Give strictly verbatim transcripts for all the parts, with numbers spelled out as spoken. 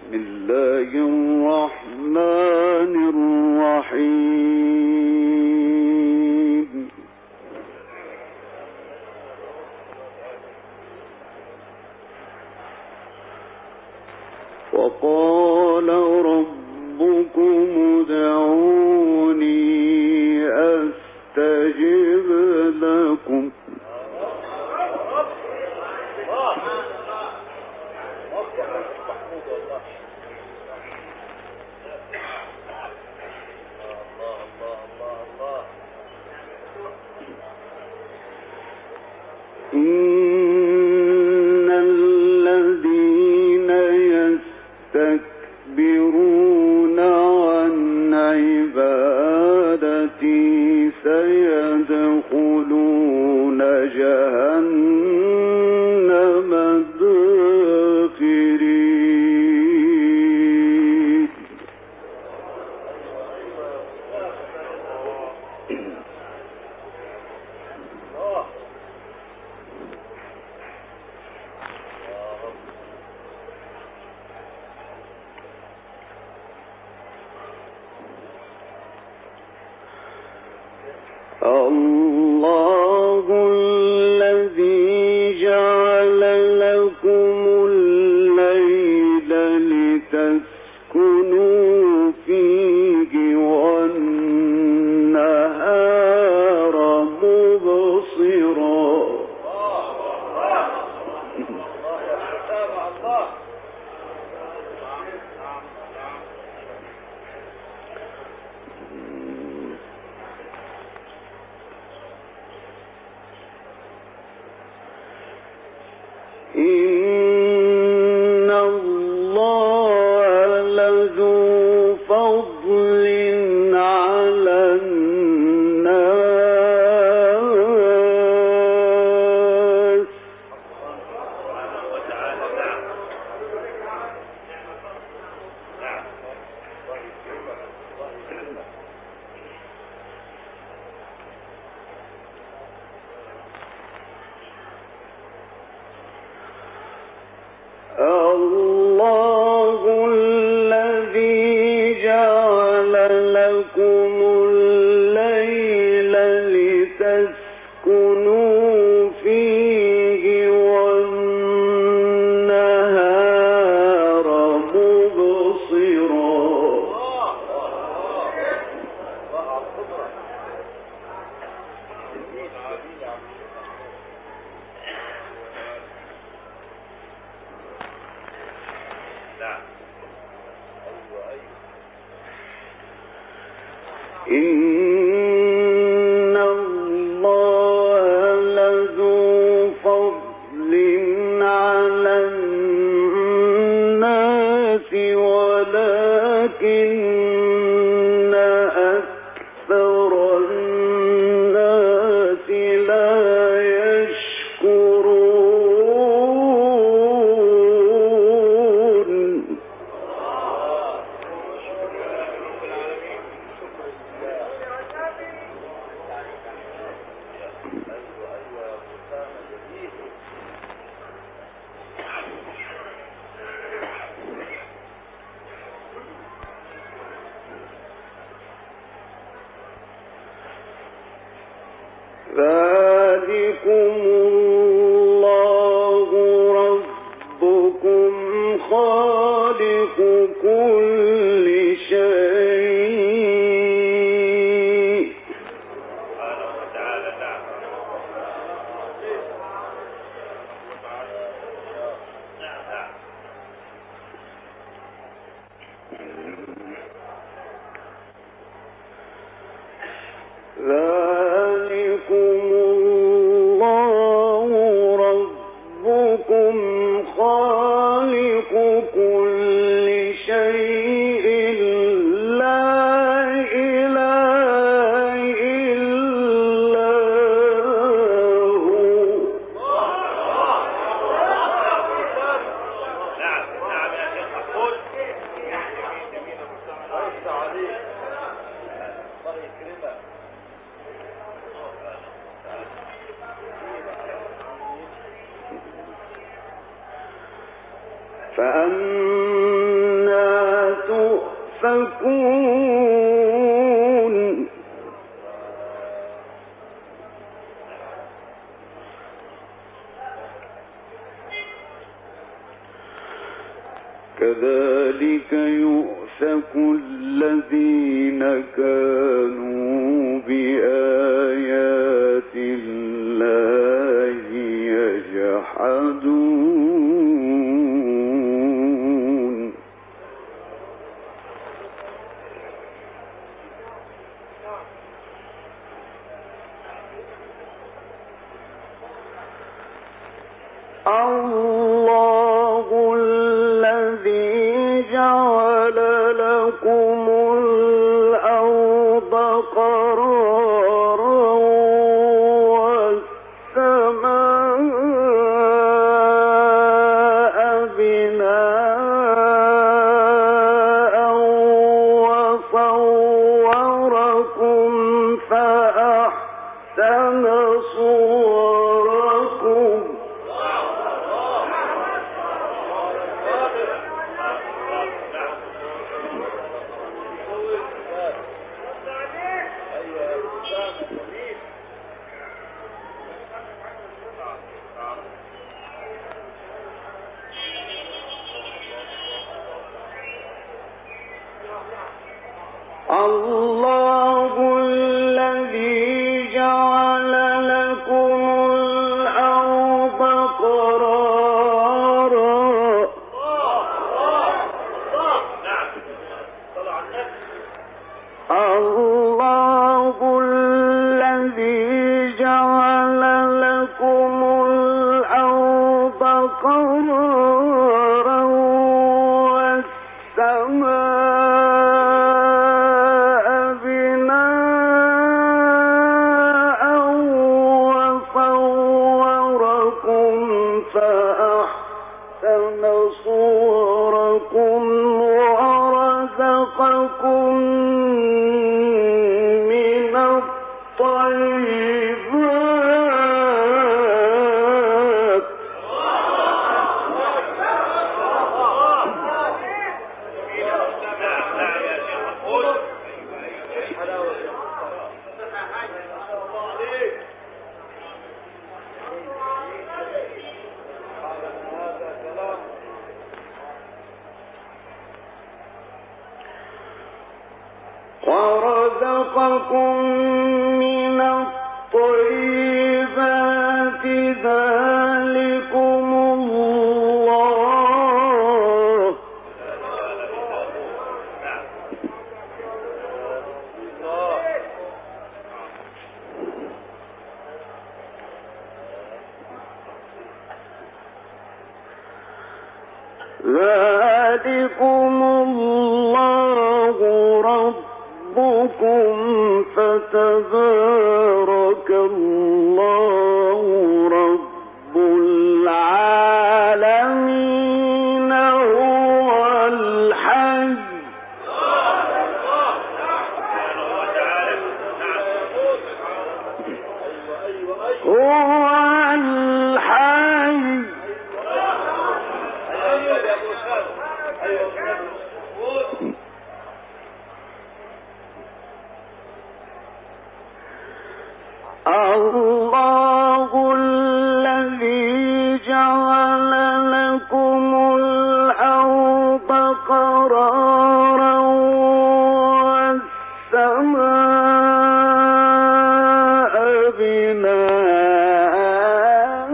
بسم الله الرحمن الرحيم. وقال ربكم ادعوني أستجب لكم. إن الذين يستكبرون عن عبادتي سيدخلون جهنم داخرين. الله الذي جعل لكم الليل لتسكنوا فيه والنهار مبصرا. إن الله لذو فضل على الناس الله الذي جعل لكم الليل لتسكنوا فيه والنهار مبصرا. إن الله لذو فضل على الناس ولكن أكثر الناس لا يشكرون. ذلكم الله ربكم خالق كل شيء. ذلكم الله ربكم خالق كل شيء لا إله إلا هو. فأما يؤفكون كذلك يؤفك الذين كانوا بآيات الله يجحدون الله الذي جعل لكم الأرض قرارا والسماء بناء وصوركم فأحسن صوركم الله الذي جعل لكم الأرض قرارا الله الذي جعل لكم الأرض قرارا والسماء بناء وصوركم فأحسن صوركم ورزقكم من الطيبات ورزقكم من الطيبات ذلكم الله ذلكم الله ربكم فتبارك الله رب العالمين هو الحي هو الحي الله الذي جعل لكم الأرض قرارا والسماء بناء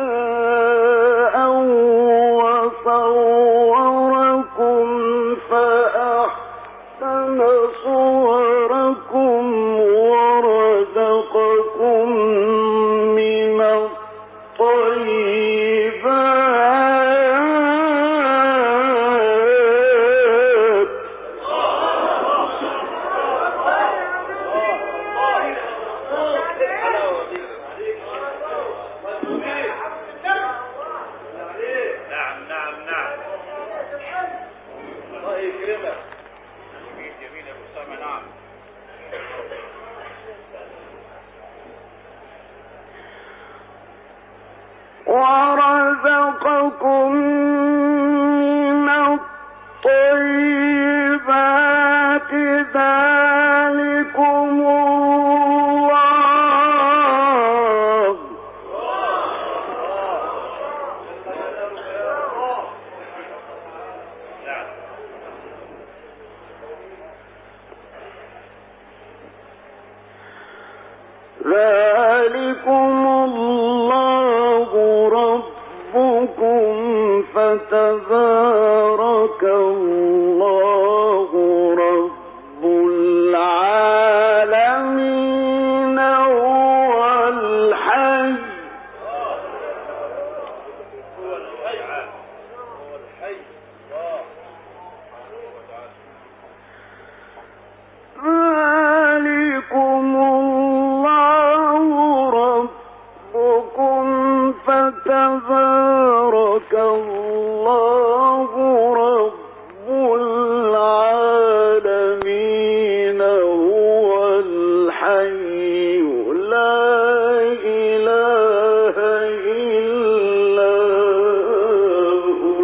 وصوركم فأحسن صوركم ورزقكم من الطيبات نعم نعم نعم الله يكرمك جميل جميل يا ابو اسامه نعم ورزقكم من الطيبات ذلكم الله ربكم فتبارك الله رب العالمين هو الحي هو الحي هو الحي ذلكم الله ربكم فتبارك الله رب العالمين هو الحي لا إله إلا هو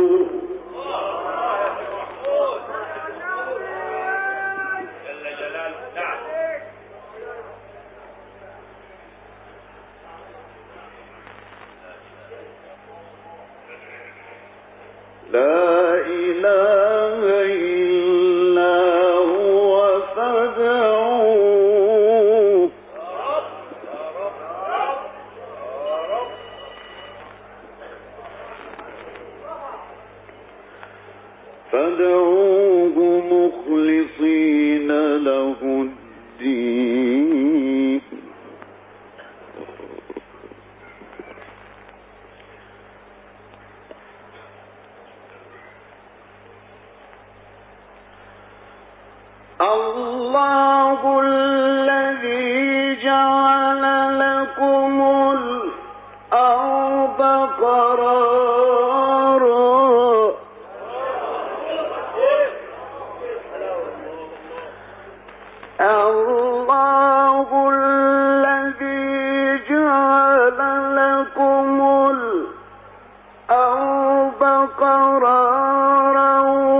جل جلاله. نعم. لا إله إلا هو فادعوه فادعوه مخلصين له الدين الله الذي جعل لكم الأرض قرارا الله الذي جعل لكم الأرض قرارا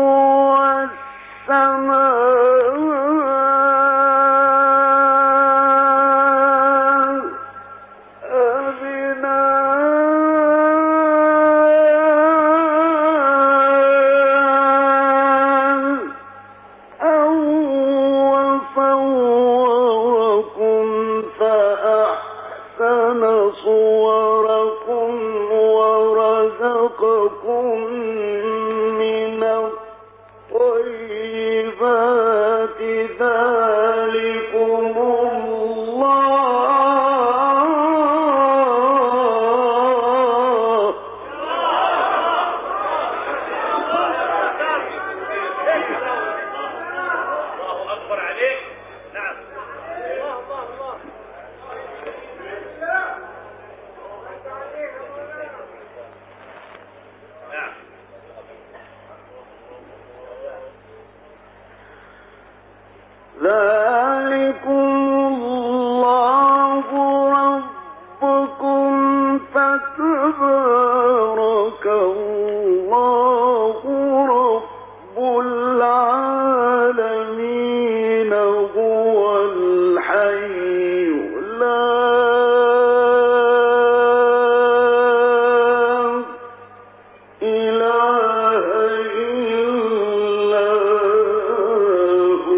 والسماء بناء وصوركم فأحسن صوركم ورزقكم من الطيبات ذلكم الله الله أكبر عليك. نعم. نعم. ذلكم الله ربكم فتبارك الله رب العالمين هو الحي لا إله إلا هو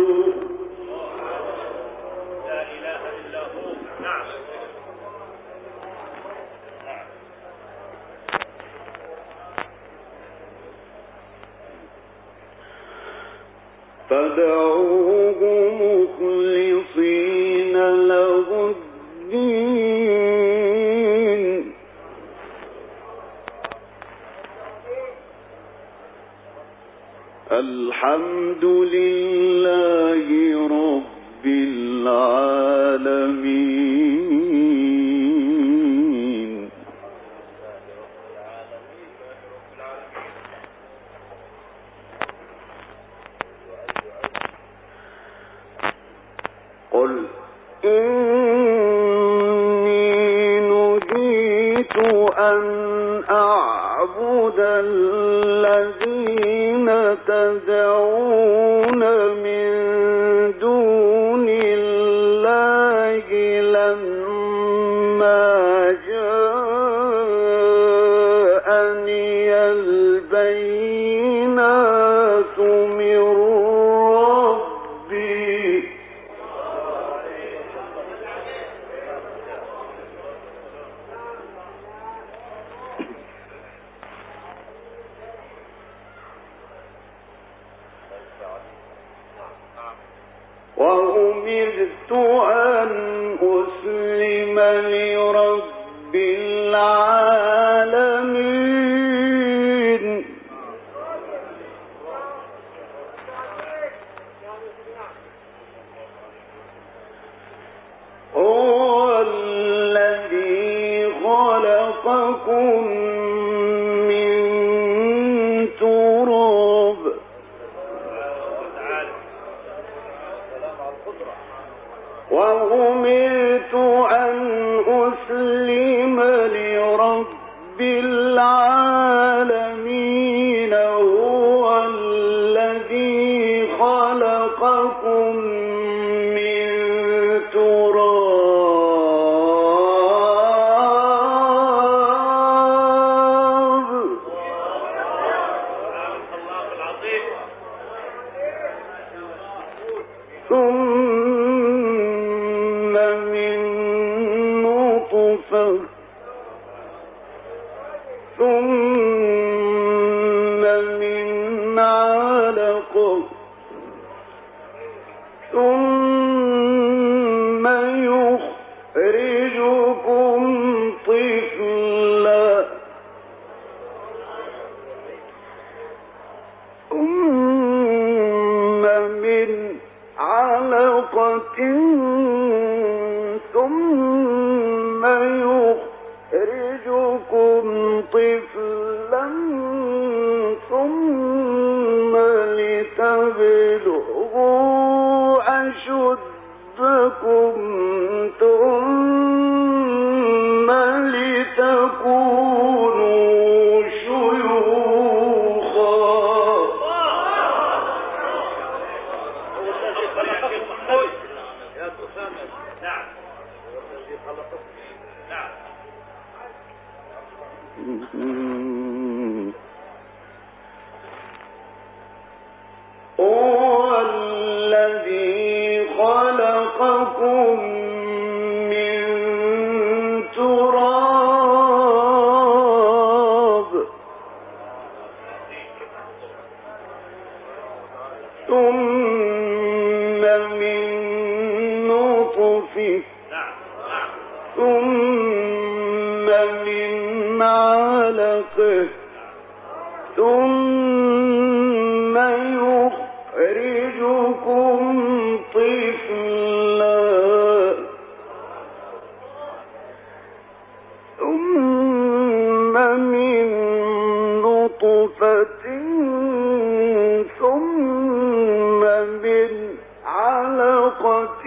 لا إله إلا هو. نعم. فادعوه مخلصين له الدين الحمد لله رب العالمين قل إني نهيت أن أعبد الذين تدعون من دون الله لما جاءني البينات من ربي العالمين هو الذي خلقكم من تراب وأمرت أن أسلم لرب العالمين هو الذي خلقكم من تراب ثم من نطفة ثم من علقة ثم يخرجكم طفلا ثم من علقة ثم يخرجكم طفلا ثم لتبلغوا أشدكم ثم لتكونوا شيوخا نعم نعم هو الذي خلقكم من تراب ثم من نطفة ثم من علقة ثم يخرجكم طفلا ثم من نطفة ثم من علقة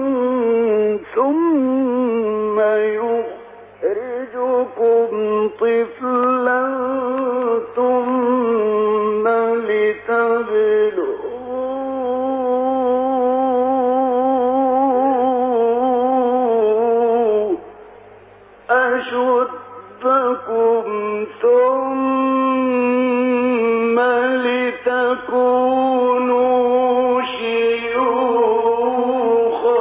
ثم يخرجكم طفلا ثم لتبلغوا أشدكم ثم لتكونوا شيوخا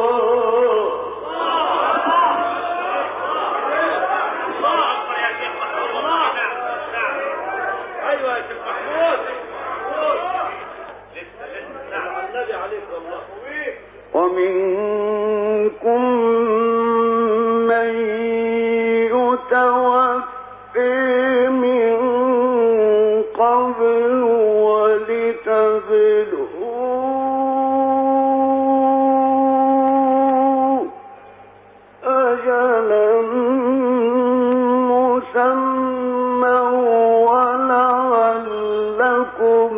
ومنكم من يتوفي من قبل ولتبلغوا أجلا مسمى ولعلكم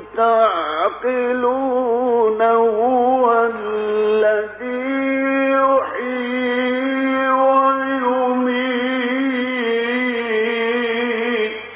تعقلون هو الذي يحيي ويميت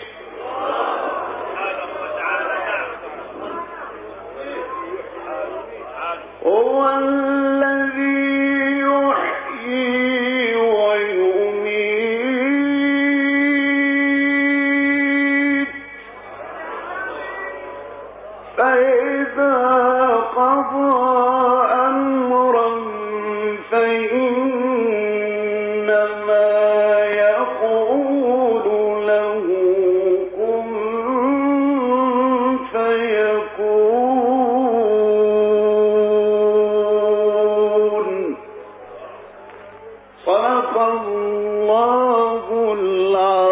صدق الله العظيم.